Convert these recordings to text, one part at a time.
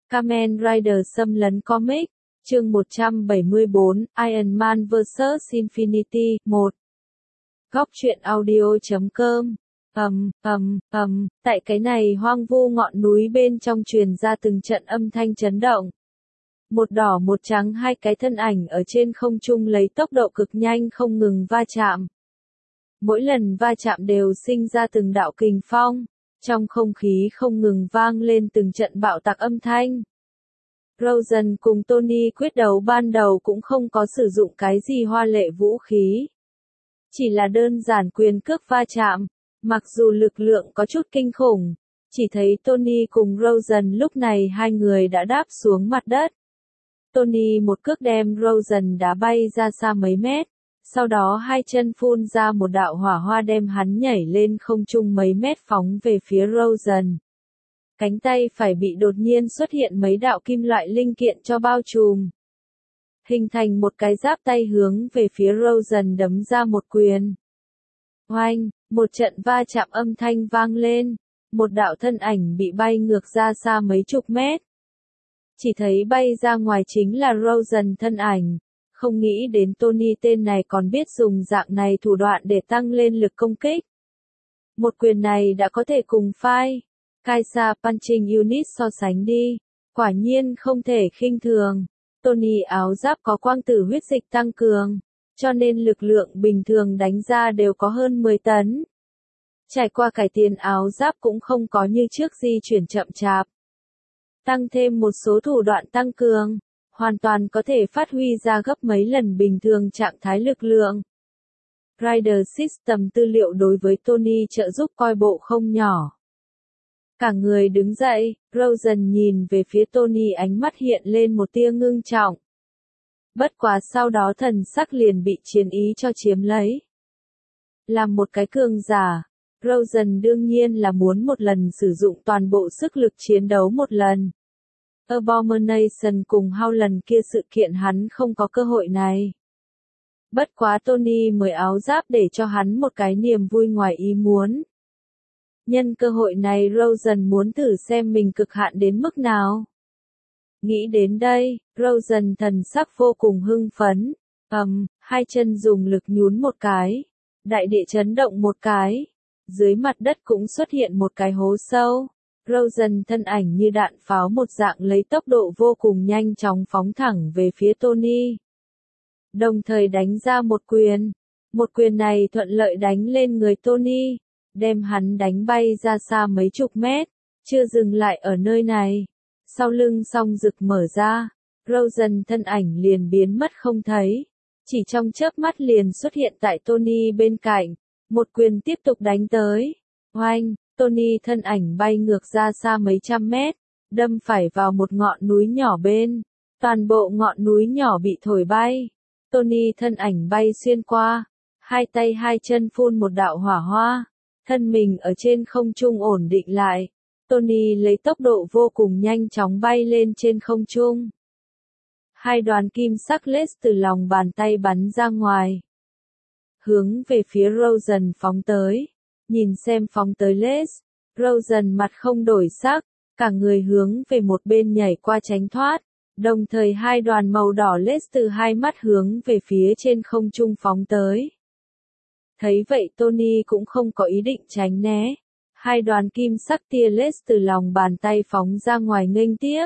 Kamen Rider xâm lấn comic, chương 174, Iron Man vs Infinity, 1. Góc truyện audio.com. Tại cái này hoang vu ngọn núi bên trong truyền ra từng trận âm thanh chấn động. Một đỏ một trắng, hai cái thân ảnh ở trên không trung lấy tốc độ cực nhanh không ngừng va chạm. Mỗi lần va chạm đều sinh ra từng đạo kình phong, trong không khí không ngừng vang lên từng trận bạo tạc âm thanh. Rosen cùng Tony quyết đấu ban đầu cũng không có sử dụng cái gì hoa lệ vũ khí. Chỉ là đơn giản quyền cước va chạm, mặc dù lực lượng có chút kinh khủng, chỉ thấy Tony cùng Rosen lúc này hai người đã đáp xuống mặt đất. Tony một cước đem Rosen đá bay ra xa mấy mét, sau đó hai chân phun ra một đạo hỏa hoa đem hắn nhảy lên không trung mấy mét phóng về phía Rosen. Cánh tay phải bị đột nhiên xuất hiện mấy đạo kim loại linh kiện cho bao trùm. Hình thành một cái giáp tay hướng về phía Rosen đấm ra một quyền. Oanh, một trận va chạm âm thanh vang lên, một đạo thân ảnh bị bay ngược ra xa mấy chục mét. Chỉ thấy bay ra ngoài chính là Rosen thân ảnh, không nghĩ đến Tony tên này còn biết dùng dạng này thủ đoạn để tăng lên lực công kích. Một quyền này đã có thể cùng phai Kaisa Punching Unit so sánh đi, quả nhiên không thể khinh thường. Tony áo giáp có quang tử huyết dịch tăng cường, cho nên lực lượng bình thường đánh ra đều có hơn 10 tấn. Trải qua cải tiến áo giáp cũng không có như trước di chuyển chậm chạp. Tăng thêm một số thủ đoạn tăng cường, hoàn toàn có thể phát huy ra gấp mấy lần bình thường trạng thái lực lượng. Rider System tư liệu đối với Tony trợ giúp coi bộ không nhỏ. Cả người đứng dậy, Rosen nhìn về phía Tony, ánh mắt hiện lên một tia ngưng trọng. Bất quá sau đó thần sắc liền bị chiến ý cho chiếm lấy. Làm một cái cường giả, Rosen đương nhiên là muốn một lần sử dụng toàn bộ sức lực chiến đấu một lần. Abomination cùng Howland kia sự kiện hắn không có cơ hội này. Bất quá Tony mới áo giáp để cho hắn một cái niềm vui ngoài ý muốn. Nhân cơ hội này Rosen muốn thử xem mình cực hạn đến mức nào. Nghĩ đến đây, Rosen thần sắc vô cùng hưng phấn. Hai chân dùng lực nhún một cái. Đại địa chấn động một cái. Dưới mặt đất cũng xuất hiện một cái hố sâu. Rosen thân ảnh như đạn pháo một dạng lấy tốc độ vô cùng nhanh chóng phóng thẳng về phía Tony. Đồng thời đánh ra một quyền. Một quyền này thuận lợi đánh lên người Tony, đem hắn đánh bay ra xa mấy chục mét, chưa dừng lại ở nơi này. Sau lưng song rực mở ra, Rosen thân ảnh liền biến mất không thấy. Chỉ trong chớp mắt liền xuất hiện tại Tony bên cạnh, một quyền tiếp tục đánh tới. Oanh, Tony thân ảnh bay ngược ra xa mấy trăm mét, đâm phải vào một ngọn núi nhỏ bên. Toàn bộ ngọn núi nhỏ bị thổi bay. Tony thân ảnh bay xuyên qua, hai tay hai chân phun một đạo hỏa hoa. Thân mình ở trên không trung ổn định lại, Tony lấy tốc độ vô cùng nhanh chóng bay lên trên không trung. Hai đoàn kim sắc laser từ lòng bàn tay bắn ra ngoài, hướng về phía Rosen phóng tới. Nhìn xem phóng tới laser, Rosen mặt không đổi sắc, cả người hướng về một bên nhảy qua tránh thoát, đồng thời hai đoàn màu đỏ laser từ hai mắt hướng về phía trên không trung phóng tới. Thấy vậy Tony cũng không có ý định tránh né. Hai đoàn kim sắc tia laser từ lòng bàn tay phóng ra ngoài nghênh tiếp.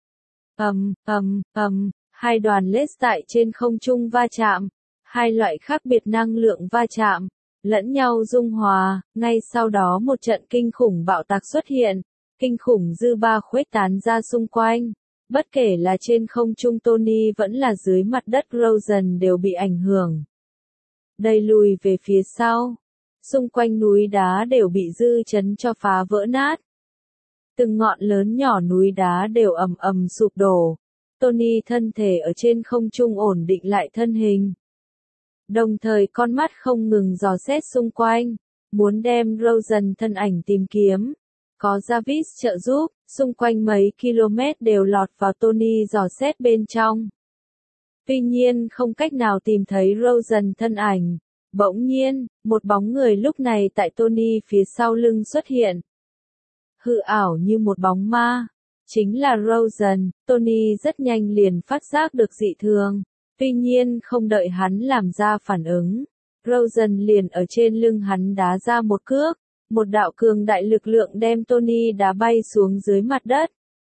Hai đoàn laser tại trên không trung va chạm. Hai loại khác biệt năng lượng va chạm, lẫn nhau dung hòa. Ngay sau đó một trận kinh khủng bạo tạc xuất hiện. Kinh khủng dư ba khuếch tán ra xung quanh. Bất kể là trên không trung Tony vẫn là dưới mặt đất Rosen đều bị ảnh hưởng. Đầy lùi về phía sau, xung quanh núi đá đều bị dư chấn cho phá vỡ nát. Từng ngọn lớn nhỏ núi đá đều ầm sụp đổ. Tony thân thể ở trên không trung ổn định lại thân hình. Đồng thời con mắt không ngừng dò xét xung quanh, muốn đem Rosen thân ảnh tìm kiếm. Có Jarvis trợ giúp, xung quanh mấy km đều lọt vào Tony dò xét bên trong. Tuy nhiên không cách nào tìm thấy Rosen thân ảnh. Bỗng nhiên, một bóng người lúc này tại Tony phía sau lưng xuất hiện. Hư ảo như một bóng ma, chính là Rosen. Tony rất nhanh liền phát giác được dị thường. Tuy nhiên không đợi hắn làm ra phản ứng, Rosen liền ở trên lưng hắn đá ra một cước. Một đạo cường đại lực lượng đem Tony đá bay xuống dưới mặt đất.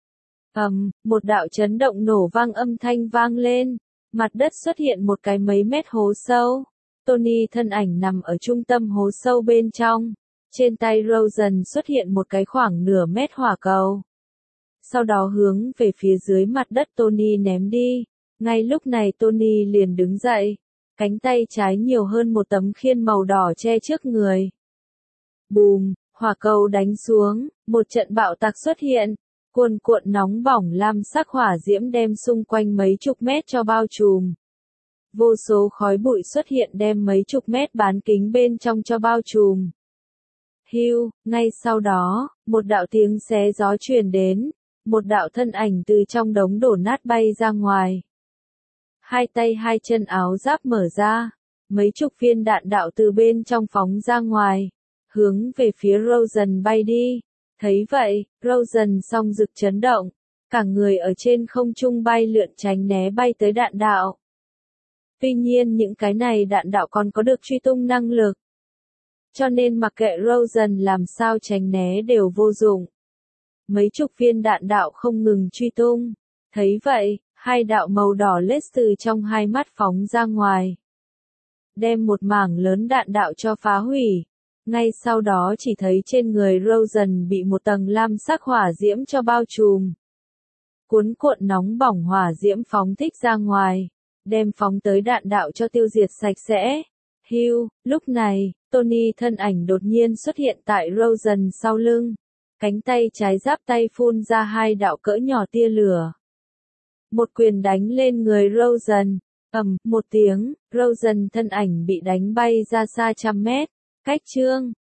Một đạo chấn động nổ vang âm thanh vang lên. Mặt đất xuất hiện một cái mấy mét hố sâu. Tony thân ảnh nằm ở trung tâm hố sâu bên trong. Trên tay Rosen xuất hiện một cái khoảng nửa mét hỏa cầu. Sau đó hướng về phía dưới mặt đất Tony ném đi. Ngay lúc này Tony liền đứng dậy. Cánh tay trái nhiều hơn một tấm khiên màu đỏ che trước người. Bùm, hỏa cầu đánh xuống, một trận bạo tạc xuất hiện. Cuồn cuộn nóng bỏng lam sắc hỏa diễm đem xung quanh mấy chục mét cho bao trùm. Vô số khói bụi xuất hiện đem mấy chục mét bán kính bên trong cho bao trùm. Hưu, ngay sau đó, một đạo tiếng xé gió truyền đến, một đạo thân ảnh từ trong đống đổ nát bay ra ngoài. Hai tay hai chân áo giáp mở ra, mấy chục viên đạn đạo từ bên trong phóng ra ngoài, hướng về phía Rosen bay đi. Thấy vậy, Rosen song rực chấn động, cả người ở trên không trung bay lượn tránh né bay tới đạn đạo. Tuy nhiên những cái này đạn đạo còn có được truy tung năng lực. Cho nên mặc kệ Rosen làm sao tránh né đều vô dụng. Mấy chục viên đạn đạo không ngừng truy tung. Thấy vậy, hai đạo màu đỏ lết từ trong hai mắt phóng ra ngoài. Đem một mảng lớn đạn đạo cho phá hủy. Ngay sau đó chỉ thấy trên người Rosen bị một tầng lam sắc hỏa diễm cho bao trùm. Cuốn cuộn nóng bỏng hỏa diễm phóng thích ra ngoài, đem phóng tới đạn đạo cho tiêu diệt sạch sẽ. Hưu, lúc này, Tony thân ảnh đột nhiên xuất hiện tại Rosen sau lưng. Cánh tay trái giáp tay phun ra hai đạo cỡ nhỏ tia lửa. Một quyền đánh lên người Rosen. Một tiếng, Rosen thân ảnh bị đánh bay ra xa trăm mét. Cách chương